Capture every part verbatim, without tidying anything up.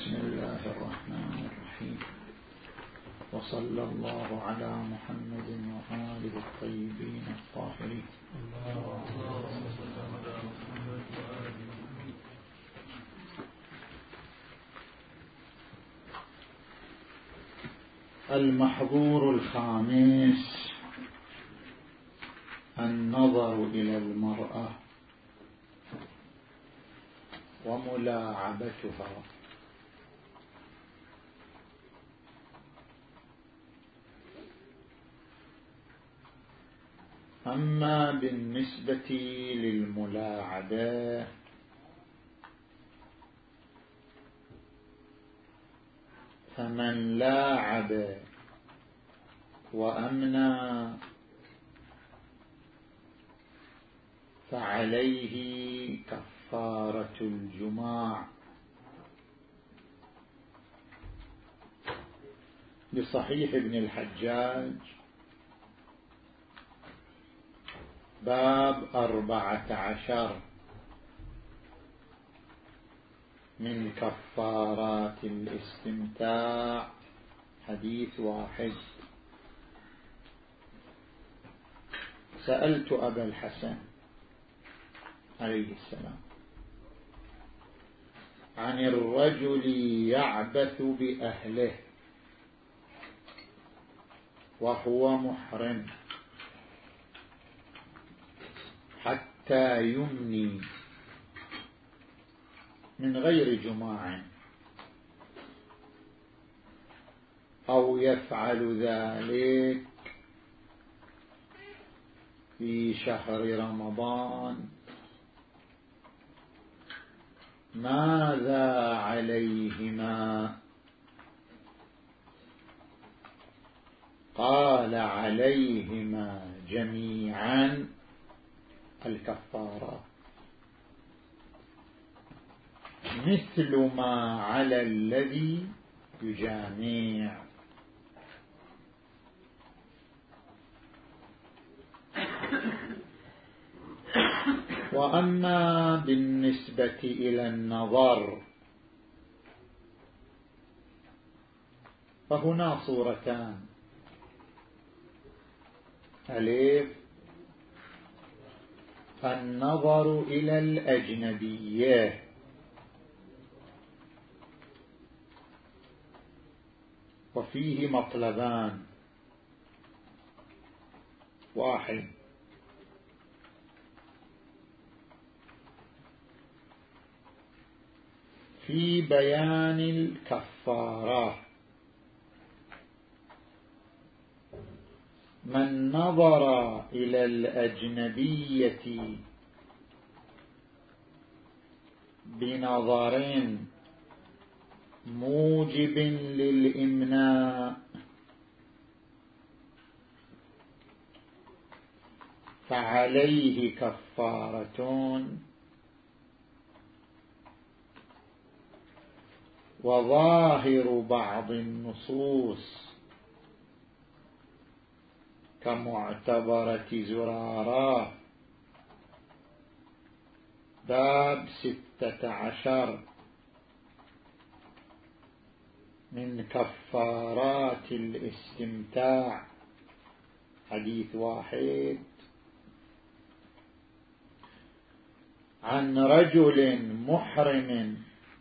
بسم الله الرحمن الرحيم. وصلى الله على محمد وآله الطيبين الطاهرين. المحظور الخامس النظر إلى المرأة وملاعبتها. أما بالنسبة للملاعبة فمن لاعب وأمنى فعليه كفارة الجماع بصحيح ابن الحجاج باب أربعة عشر من كفارات الاستمتاع حديث واحد. سألت أبا الحسن عليه السلام عن الرجل يعبث بأهله وهو محرم حتى يمني من غير جماع أو يفعل ذلك في شهر رمضان، ماذا عليهما؟ قال عليهما جميعا الكفارة مثل ما على الذي يجامع. وأما بالنسبة إلى النظر فهنا صورتان: ألف النظر إلى الأجنبية، وفيه مطلبان: واحد في بيان الكفارة، من نظر إلى الأجنبية بنظر موجب للإمناء فعليه كفارة، وظاهر بعض النصوص كمعتبرة زرارة باب ستة عشر من كفارات الاستمتاع حديث واحد: عن رجل محرم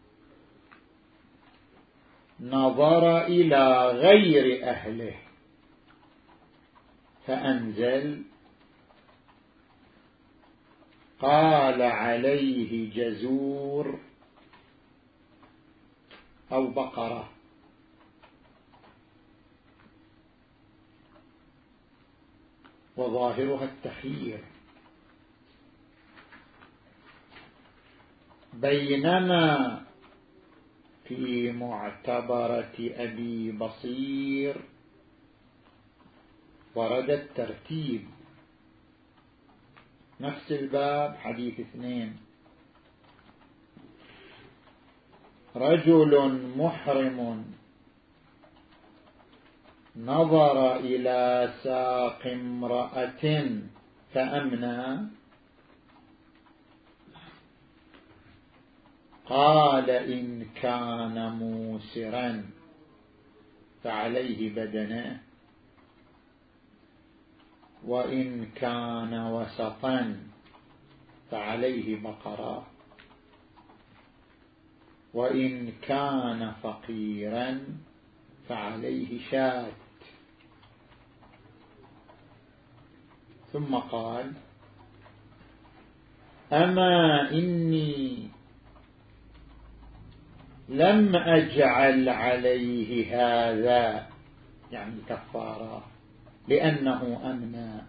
نظر إلى غير أهله فأنزل، قال عليه جزور أو بقرة، وظاهرها التخيير. بينما في معتبرة أبي بصير ورد الترتيب، نفس الباب حديث اثنين: رجل محرم نظر إلى ساق امرأة فأمنى، قال إن كان موسرا فعليه بدنه، وإن كان وسطا فعليه بقرة، وإن كان فقيرا فعليه شاة. ثم قال أما إني لم أجعل عليه هذا يعني كفارة لأنه أمنى،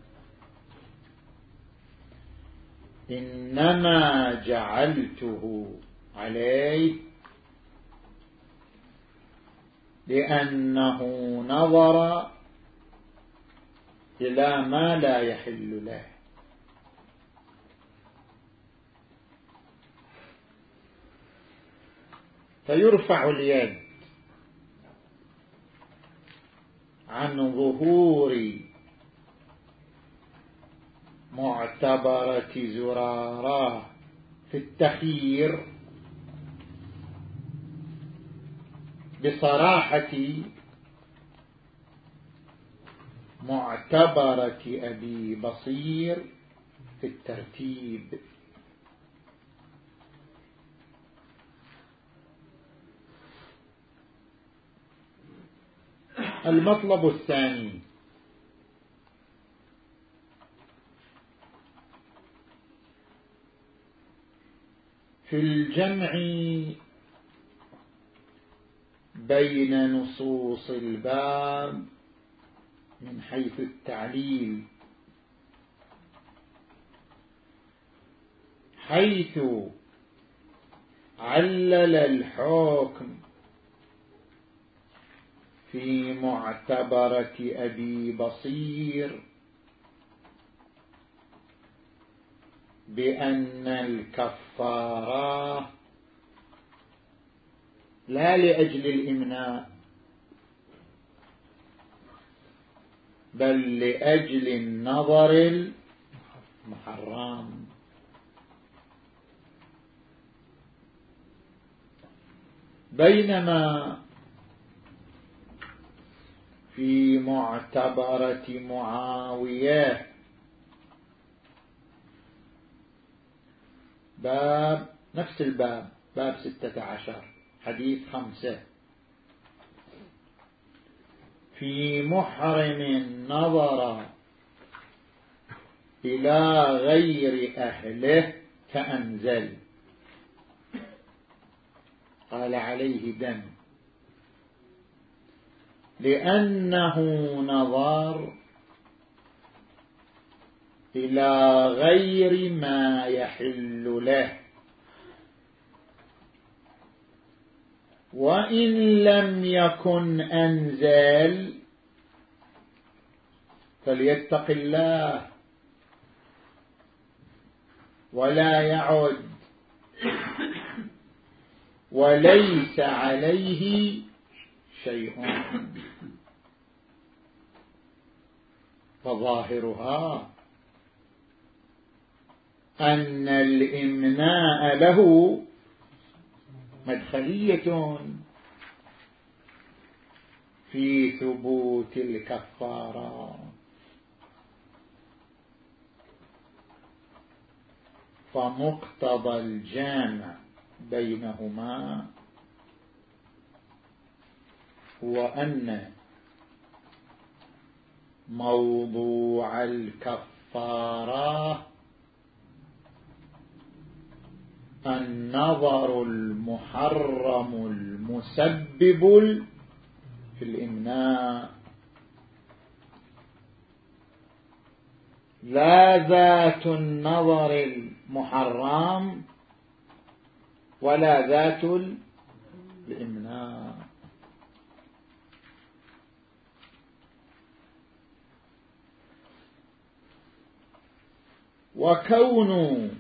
إنما جعلته عليه لأنه نظر إلى ما لا يحل له. فيرفع اليد عن ظهور معتبرة زرارة في التخيير بصراحة معتبرة أبي بصير في الترتيب. المطلب الثاني في الجمع بين نصوص الباب من حيث التعليل، حيث علل الحكم في معتبرة أبي بصير بأن الكفارة لا لأجل الإمناء بل لأجل النظر المحرم. بينما في معتبرة معاوية باب نفس الباب باب ستة عشر حديث خمسة في محرم نظر إلى غير أهله فأنزل قال عليه دم لأنه نظر إلى غير ما يحل له، وإن لم يكن أنزل فليتق الله ولا يعد وليس عليه شيء. فظاهرها أن الإمناء له مدخلية في ثبوت الكفارة. فمقتضى الجامع بينهما هو أن موضوع الكفارة النظر المحرم المسبب في الإمناء، لا ذات النظر المحرم ولا ذات الإمناء. وكون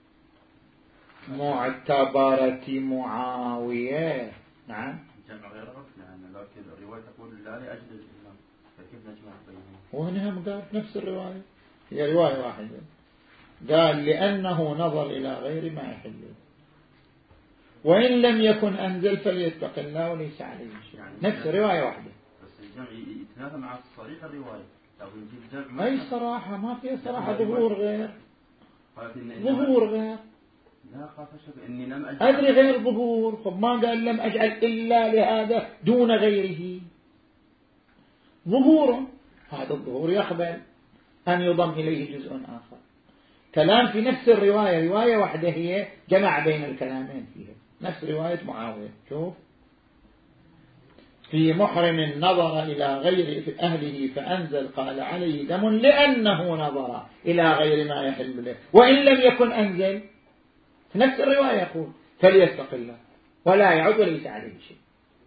معتبرة معاوية نعم جمع غير ركن يعني، لكن الرواية تقول لا لأجل الإمام، فكيف نجمع بينهم؟ وهنا قال نفس الرواية، هي رواية واحدة، قال لأنه نظر إلى غير ما يحل. وإن لم يكن أنزل فليتق الله وليس عليه شيء. يعني نفس رواية واحدة. بس الجمع يتنافى مع صريح الرواية. الجمع أي صراحة ما فيها صراحة. ظهور غير ظهور غير لا خاف شك إني لم أجعل أدري غير ظهور. طب ما قال لم أجعل إلا لهذا دون غيره. ظهور هذا الظهور يقبل أن يضم إليه جزء آخر. كلام في نفس الرواية رواية واحدة هي جمع بين الكلامين فيها. نفس رواية معاوية. شوف في محرم نظر إلى غير أهله فأنزل قال عليه دم لأنه نظر إلى غير ما يحل له وإن لم يكن أنزل. في نفس الرواية يقول فليتق الله ولا يعود وليس عليه شيء.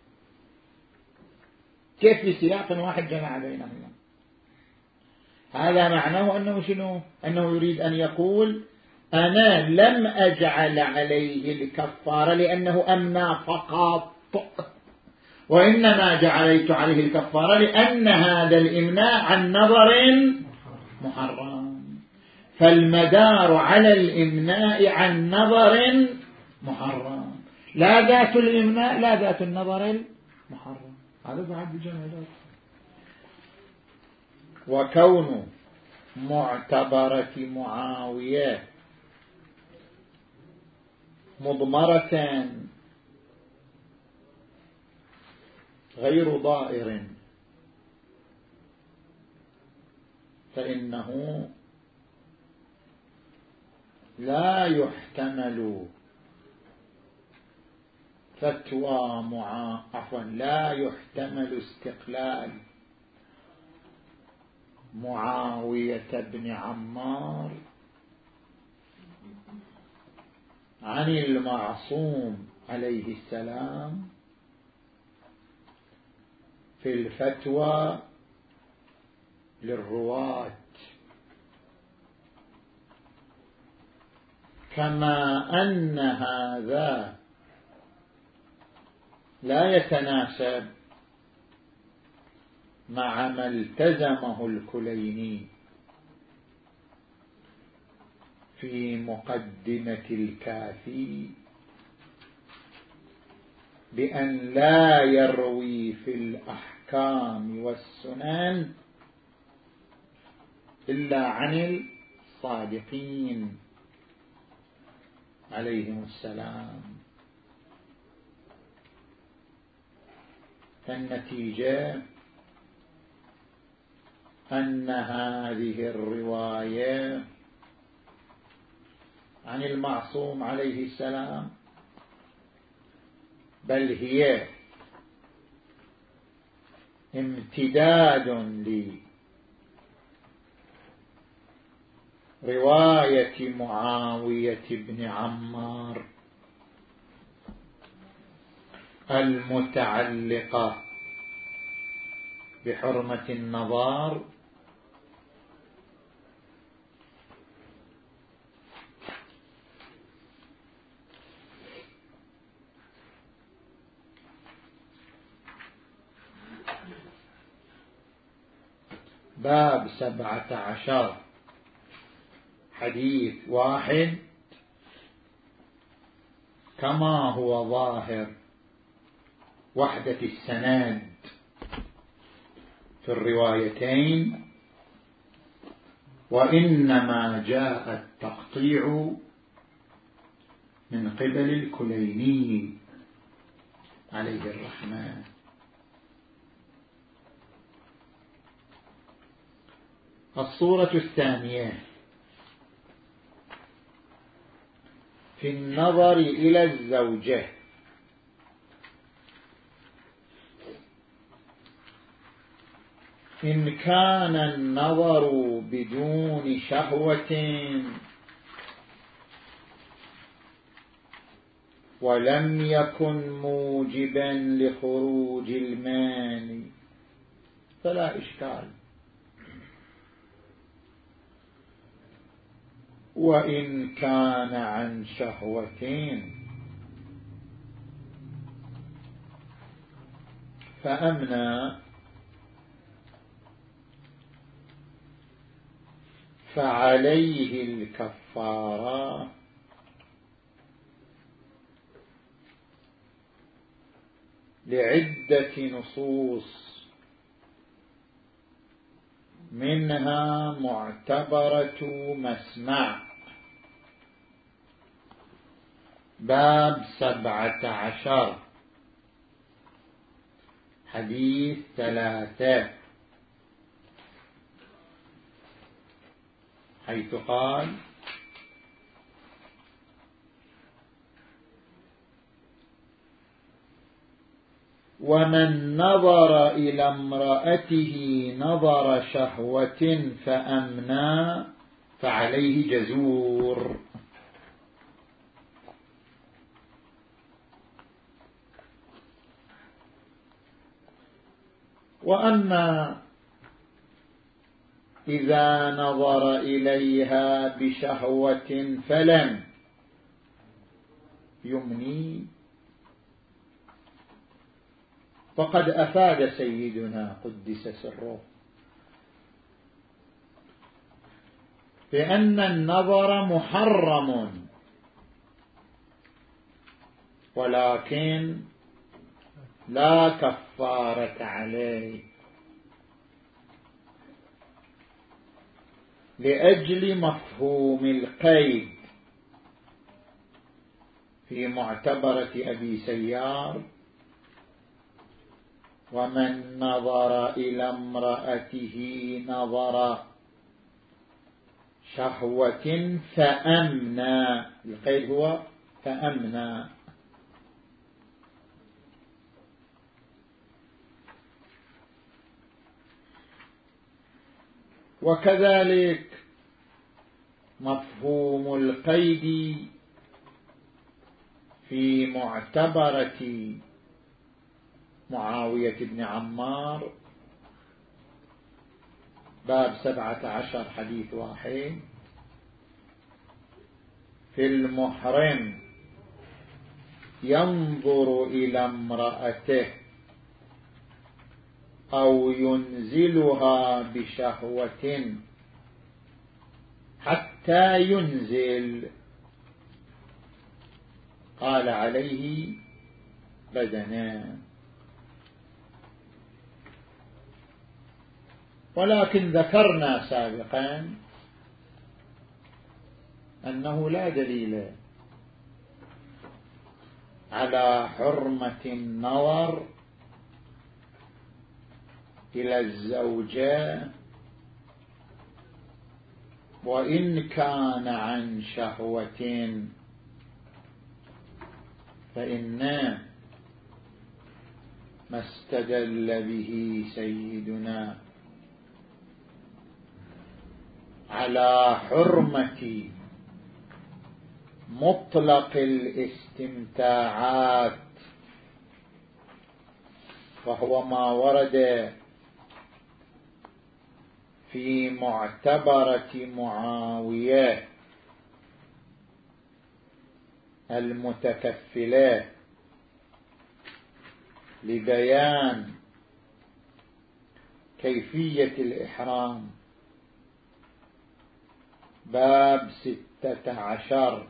كيف في سياق واحد جمع بينهما؟ هذا معناه أنه شنو؟ أنه يريد أن يقول أنا لم أجعل عليه الكفارة لأنه أمنع فقط، وإنما جعلت عليه الكفارة لأن هذا الإمناع عن نظر محرم، فالمدار على الإمناع عن نظر محرم، لا ذات الإمناع لا ذات النظر المحرم. هذا بعد الجمع. وكون معتبرة معاوية مضمرة غير ضائر فإنه لا يحتمل فتوى معا عفوا لا يحتمل استقلال معاوية بن عمار عن المعصوم عليه السلام في الفتوى للرواة، كما أن هذا لا يتناسب مع ما التزمه الكليني في مقدمة الكافي بأن لا يروي في الأحكام والسنن إلا عن الصادقين عليهم السلام. فالنتيجة أن هذه الرواية عن المعصوم عليه السلام بل هي امتداد لرواية معاوية بن عمار المتعلقة بحرمة النظار باب سبعة عشر حديث واحد كما هو ظاهر وحدة السند في الروايتين، وإنما جاء التقطيع من قبل الكليني عليه الرحمة. الصورة الثانية في النظر إلى الزوجة. إن كان النظر بدون شهوة ولم يكن موجبا لخروج الماني فلا إشكال، وإن كان عن شهوتين فأمنى فعليه الكفارة لعدة نصوص، منها معتبرة مسمع باب سبعة عشر حديث ثلاثة، حيث قال: ومن نظر إلى امرأته نظر شهوة فأمنى فعليه جزور. وأما إذا نظر إليها بشهوة فلم يمني فقد أفاد سيدنا قدس سره بأن النظر محرم، ولكن لا كفارة عليه، لأجل مفهوم القيد في معتبرة أبي سيار: ومن نظر إلى امرأته نظر شهوة فأمنى، القيد هو فأمنى. وكذلك مفهوم القيد في معتبرة معاوية بن عمار باب سبعة عشر حديث واحد: في المحرم ينظر إلى امرأته أو ينزلها بشهوة حتى ينزل، قال عليه بدنان. ولكن ذكرنا سابقا أنه لا دليل على حرمة النظر إلى الزوجة وإن كان عن شهوة، فإن ما استدل به سيدنا على حرمة مطلق الاستمتاعات، وهو ما ورد في معتبرة معاوية المتكفلة لبيان كيفية الإحرام، باب ستة عشر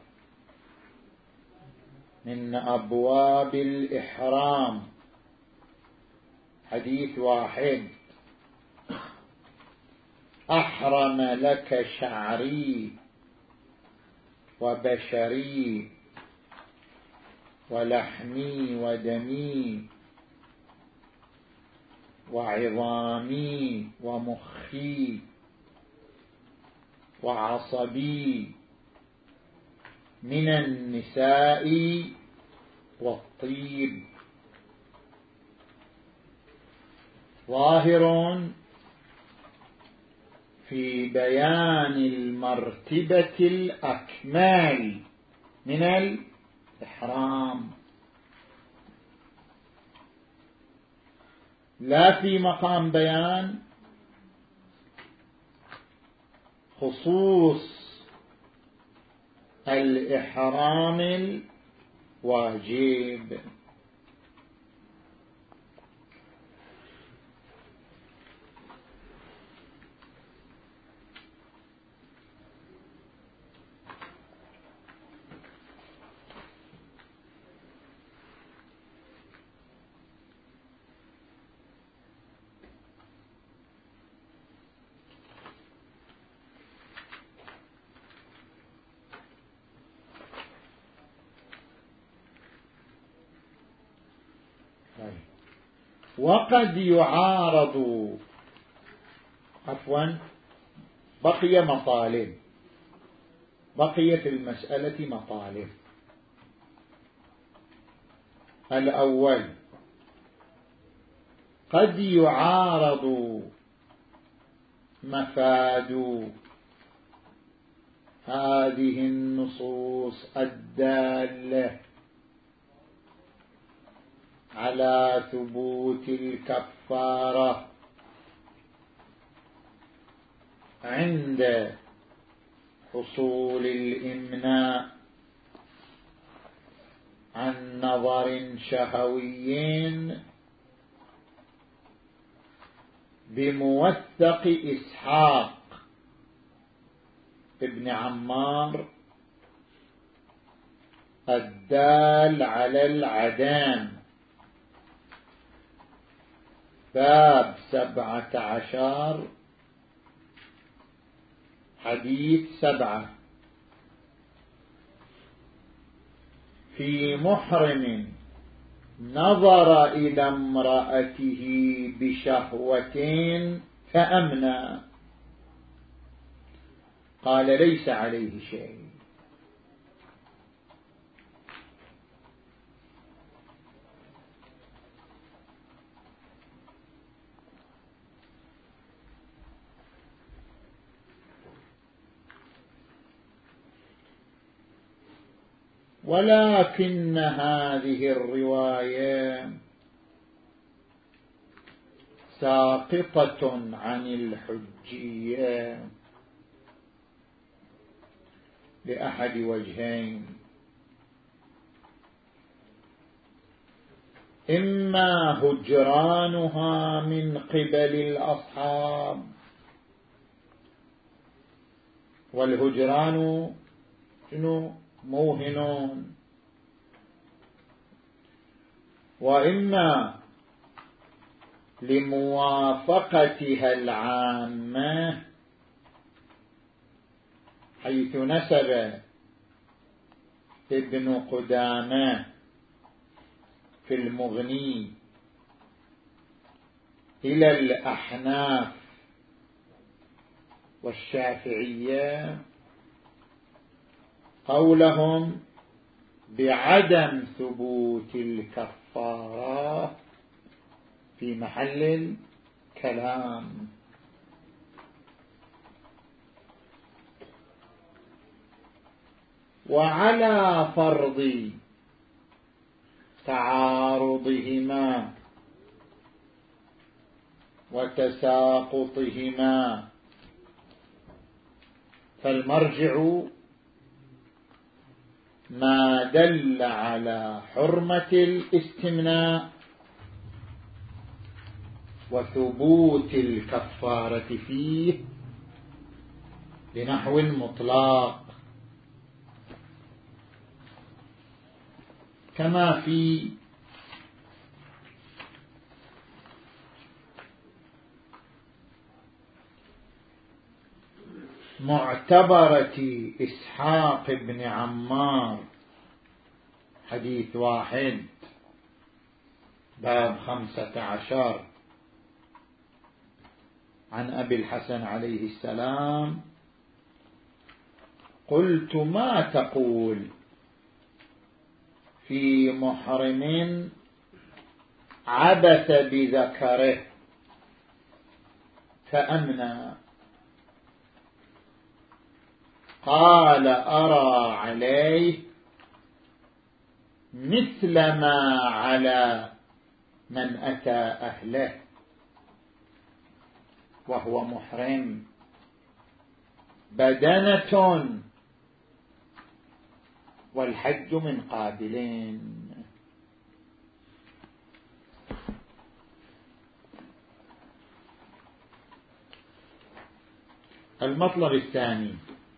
من أبواب الإحرام حديث واحد: أحرم لك شعري وبشري ولحمي ودمي وعظامي ومخي وعصبي من النساء والطيب. ظاهر في بيان المرتبة الأكمال من الإحرام، لا في مقام بيان خصوص الإحرام الواجب. وقد يعارض، عفوا بقي مطالب، بقي في المسألة مطالب. الأول قد يعارض مفاد هذه النصوص الدالة على ثبوت الكفارة عند حصول الإمناء عن نظر شهوي بموثق إسحاق ابن عمار الدال على العدام، باب سبعة عشر حديث سبعة. في محرم نظر إلى امرأته بشهوة فأمنى، قال ليس عليه شيء. ولكن هذه الرواية ساقطة عن الحجية لأحد وجهين: إما هجرانها من قبل الأصحاب، والهجران شنو؟ موهنون، وإما لموافقتها العامة، حيث نسب ابن قدامة في المغني إلى الأحناف والشافعية قولهم بعدم ثبوت الكفارة في محل الكلام. وعلى فرض تعارضهما وتساقطهما فالمرجع ما دل على حرمة الاستمناء وثبوت الكفارة فيه بنحو مطلق، كما في معتبرة إسحاق بن عمار حديث واحد باب خمسة عشر عن أبي الحسن عليه السلام: قلت ما تقول في محرم عبث بذكره فأمنى؟ قال أرى عليه مثل ما على من أتى أهله وهو محرم، بدنة والحج من قابلين. المطلب الثاني: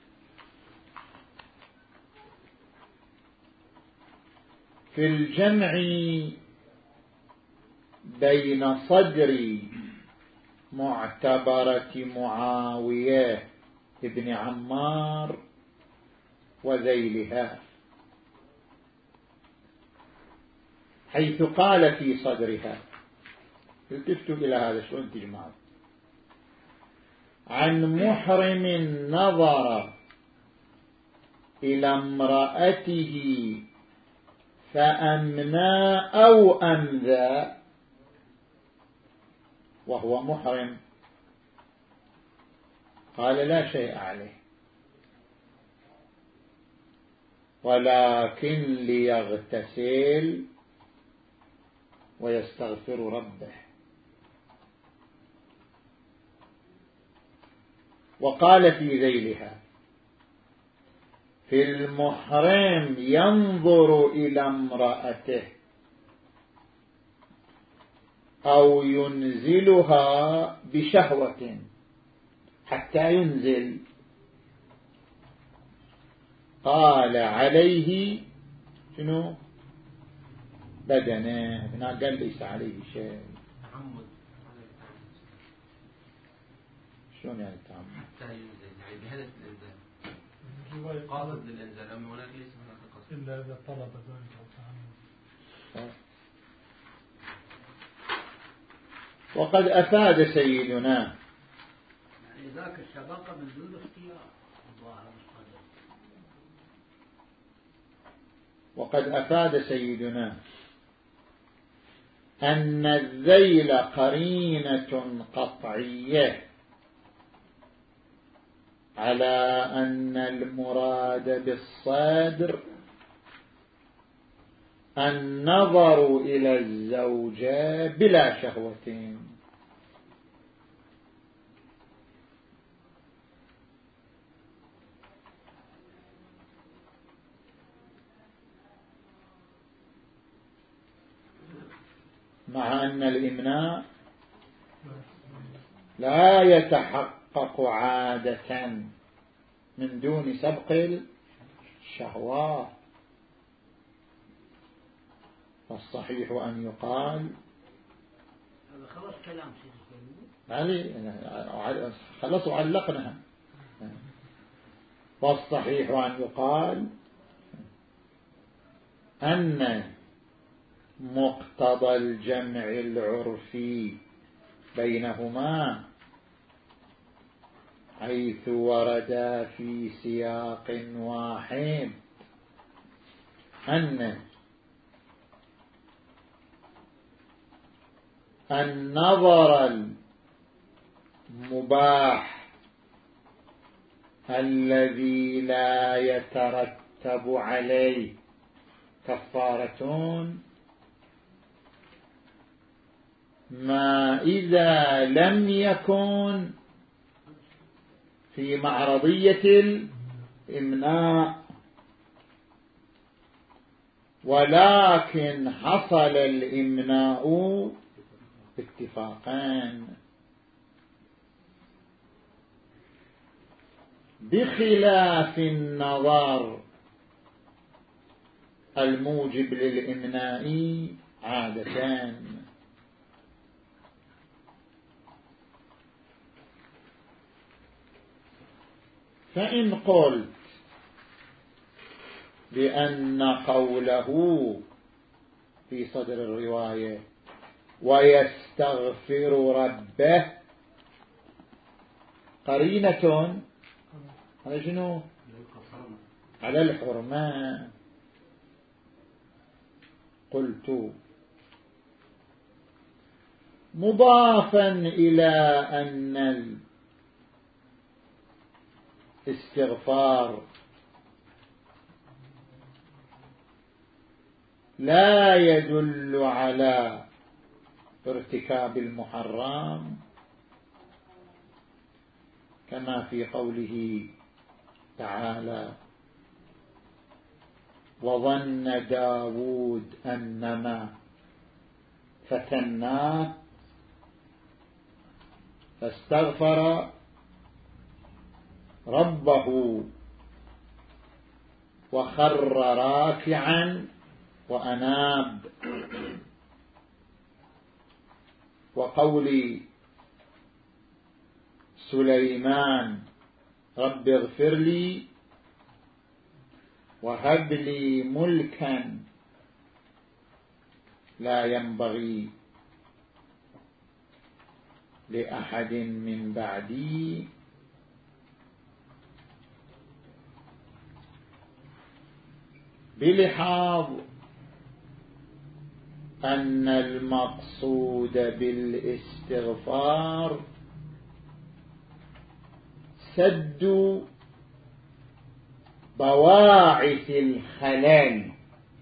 في الجمع بين صدر معتبرة معاوية ابن عمار وذيلها، حيث قال في صدرها، التفتوا إلى هذا شلون تجمعوا، عن محرم نظر إلى امرأته فأمنى أو أمذى وهو محرم، قال لا شيء عليه ولكن ليغتسل ويستغفر ربه. وقال في ذيلها في المحرم ينظر إلى امرأته أو ينزلها بشهوة حتى ينزل، قال عليه شنو بدنه، هنا قال ليس عليه شيء. شلون يعني تعمد؟ حتى ينزل يعني بهدف الإنزال، قاصد للإنزال، أما هناك ليس هناك قصد إلا إذا طلب ذلك أو تعمد. وقد أفاد سيدنا يعني ذاك السباق من دون اختيار الظاهر الصدر. وقد أفاد سيدنا أن الذيل قرينة قطعية على أن المراد بالصدر النظر إلى الزوجة بلا شهوة، مع أن الإمناء لا يتحقق عادة من دون سبق الشهوات، فالصحيح أن يقال هذا خلص كلام سيدي خلص وعلقناها، فالصحيح أن يقال أن مقتضى الجمع العرفي بينهما حيث وردا في سياق واحد أن النظر المباح الذي لا يترتب عليه كفارة ما إذا لم يكن في معرضية الإمناء، ولكن حصل الإمناء اتفاقا، بخلاف النظر الموجب للإمناء عادة. فإن قلت بأن قوله في صدر الرواية ويستغفر ربه قرينة على شنو؟ على الحرمة، قلت مضافا إلى أن الاستغفار لا يدل على ارتكاب المحرم كما في قوله تعالى وظن داود أنما فتناه فاستغفر ربه وخر راكعا وأناب، وقول سليمان رب اغفر لي وهب لي ملكا لا ينبغي لأحد من بعدي بلحاظ أن المقصود بالاستغفار سد بواعث الخلل،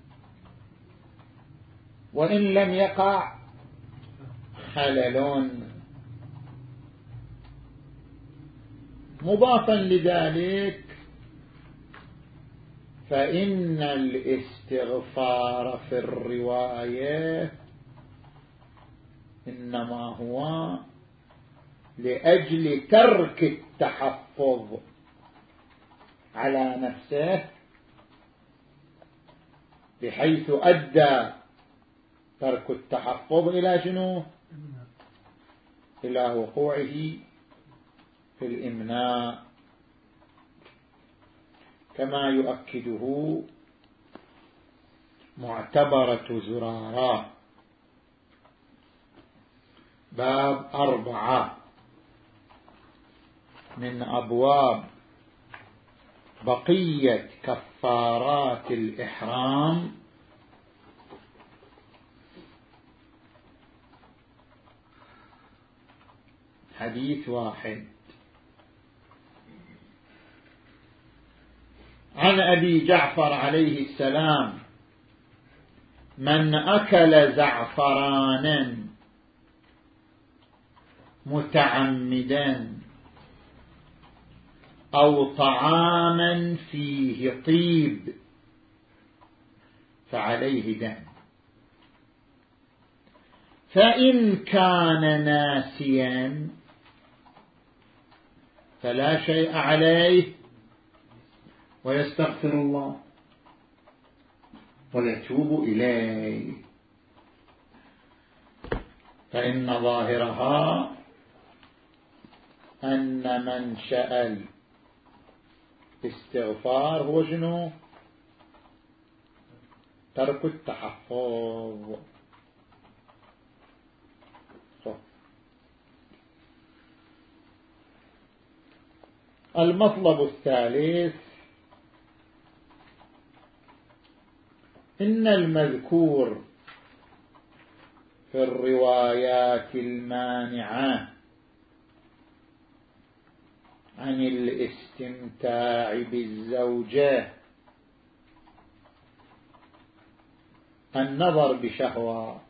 وإن لم يقع خلل. مضافا لذلك فإن الاستغفار في الرواية إنما هو لأجل ترك التحفظ على نفسه، بحيث أدى ترك التحفظ إلى شنو؟ إلى وقوعه في الإمناء، كما يؤكده معتبرة زرارة باب أربعة من أبواب بقية كفارات الإحرام. حديث واحد عن أبي جعفر عليه السلام: من أكل زعفرانا متعمدا أو طعاما فيه طيب فعليه دم، فإن كان ناسيا فلا شيء عليه ويستغفر الله ويتوب إليه، فإن ظاهرها أن منشأ الاستغفار هو شنو؟ ترك التحفظ. المطلب الثالث: إن المذكور في الروايات المانعة عن الاستمتاع بالزوجة النظر بشهوة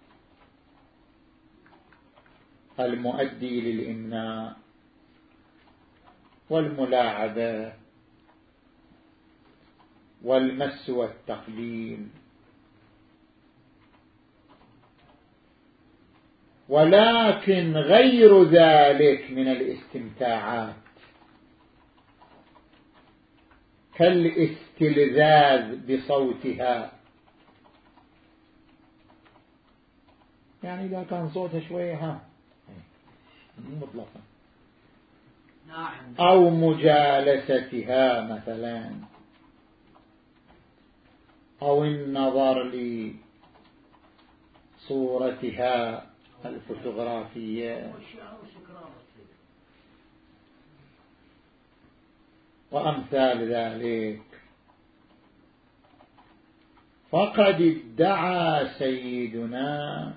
المؤدي للإمناء والملاعبة والمس والتقبيل، ولكن غير ذلك من الاستمتاعات كالاستلذاذ بصوتها، يعني إذا كان صوتها شوية ها مطلقا، أو مجالستها مثلا، أو النظر لصورتها الفوتوغرافية وأمثال ذلك. فقد ادعى سيدنا،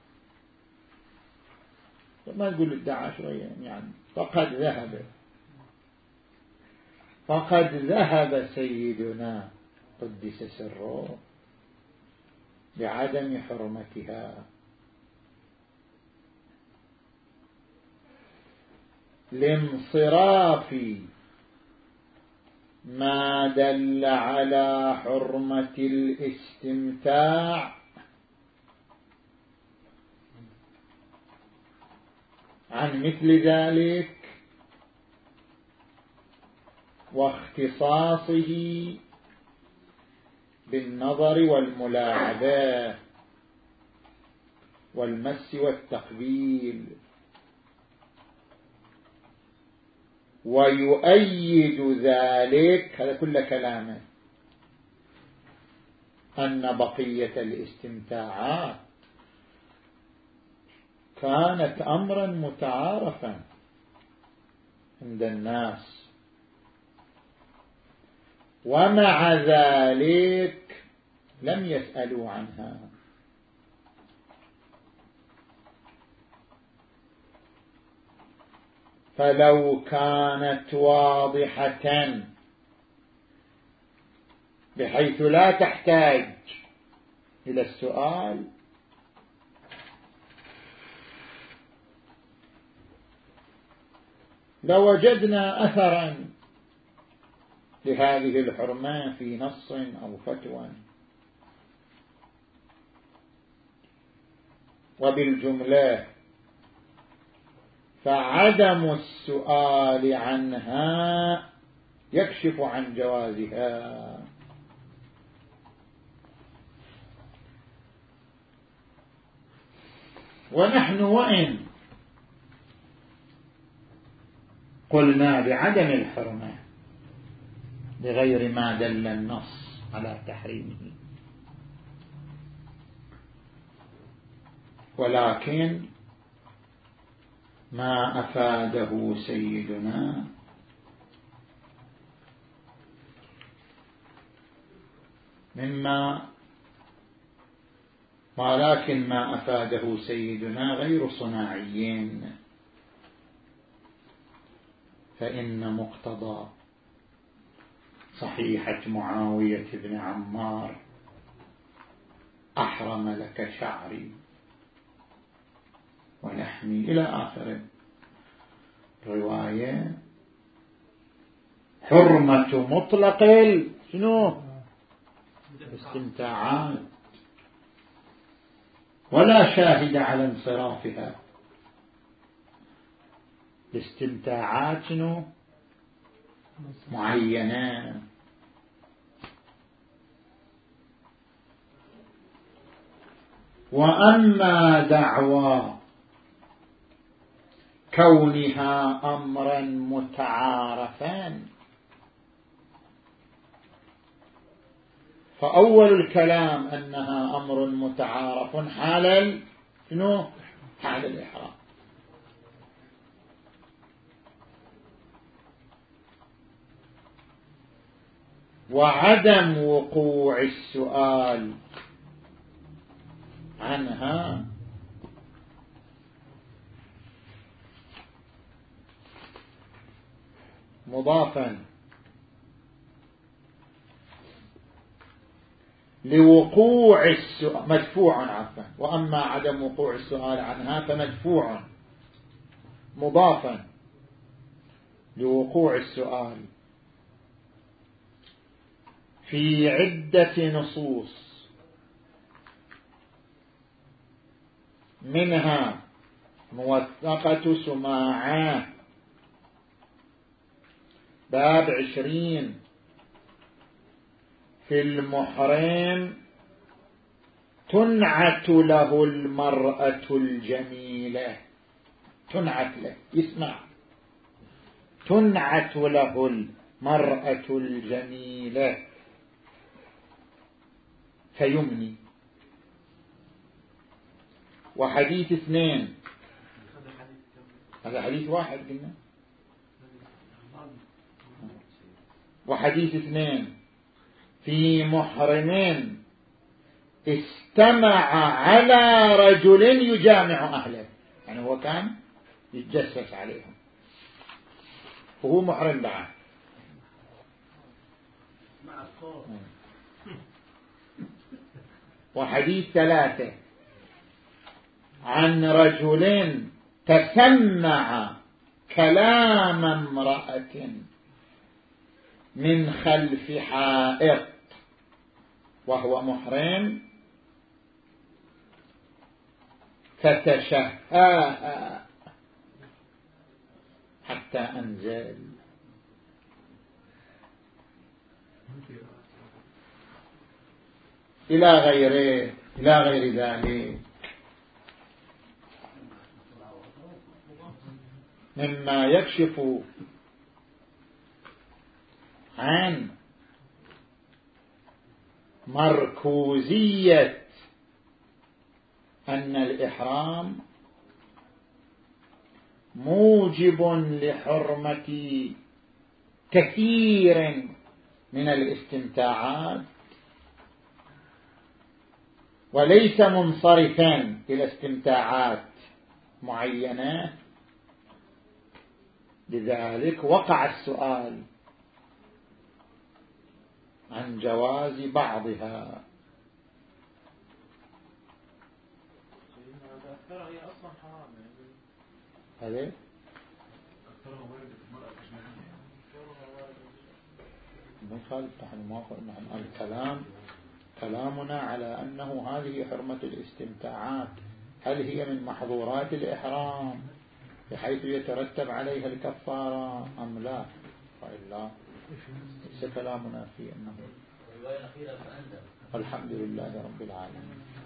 ما نقول ادعى شوية يعني، فقد ذهب فقد ذهب سيدنا قدس سره بعدم حرمتها، لانصراف ما دل على حرمة الاستمتاع عن مثل ذلك، واختصاصه بالنظر والملاعبة والمس والتقبيل. ويؤيد ذلك، هذا كل كلامه، أن بقية الاستمتاعات كانت أمرا متعارفا عند الناس، ومع ذلك لم يسألوا عنها. فلو كانت واضحة بحيث لا تحتاج إلى السؤال لوجدنا أثرا لهذه الحرمة في نص أو فتوى. وبالجملة فعدم السؤال عنها يكشف عن جوازها. ونحن وإن قلنا بعدم الحرمة بغير ما دل النص على تحريمه، ولكن ما أفاده سيدنا مما ولكن ما أفاده سيدنا غير صناعيين، فإن مقتضى صحيحة معاوية بن عمار أحرم لك شعري ولحمي إلى آخر رواية، حرمة مطلق شنو الاستمتاعات، ولا شاهد على انصرافها. الاستمتاعات شنو معينة. وأما دعوى كونها أمرا متعارفا فأول الكلام أنها أمر متعارف حال شنو حال الإحرام. وعدم وقوع السؤال عنها مضافا لوقوع السؤال مدفوع عفوا، وأما عدم وقوع السؤال عنها فمدفوع مضافا لوقوع السؤال في عدة نصوص، منها موثقة سماعة باب عشرين في المحرم تنعت له المرأة الجميلة، تنعت له يسمع، تنعت له المرأة الجميلة فيمني. وحديث اثنين، هذا حديث واحد قلنا. وحديث اثنين في محرم استمع على رجل يجامع أهله، يعني هو كان يتجسس عليهم وهو محرم بعد. وحديث ثلاثة عن رجل تسمع كلام امرأة من خلف حائط وهو محرم فتشهاها حتى أنزل. إلى غيره إلى غير ذلك مما يكشف عن مركوزية أن الإحرام موجب لحرمة كثير من الاستمتاعات وليس منصرفا إلى استمتاعات معينة، لذلك وقع السؤال عن جواز بعضها. هي أصلا حرام هذا أكثرها وارد في المرأة الأجنبية. ما يخالف، نحن ما قلنا عن الكلام، كلامنا على أنه هذه حرمة الاستمتاعات هل هي من محظورات الإحرام بحيث يترتب عليها الكفارة أم لا؟ فإلا ليس كلامنا في أنه. الحمد لله رب العالمين.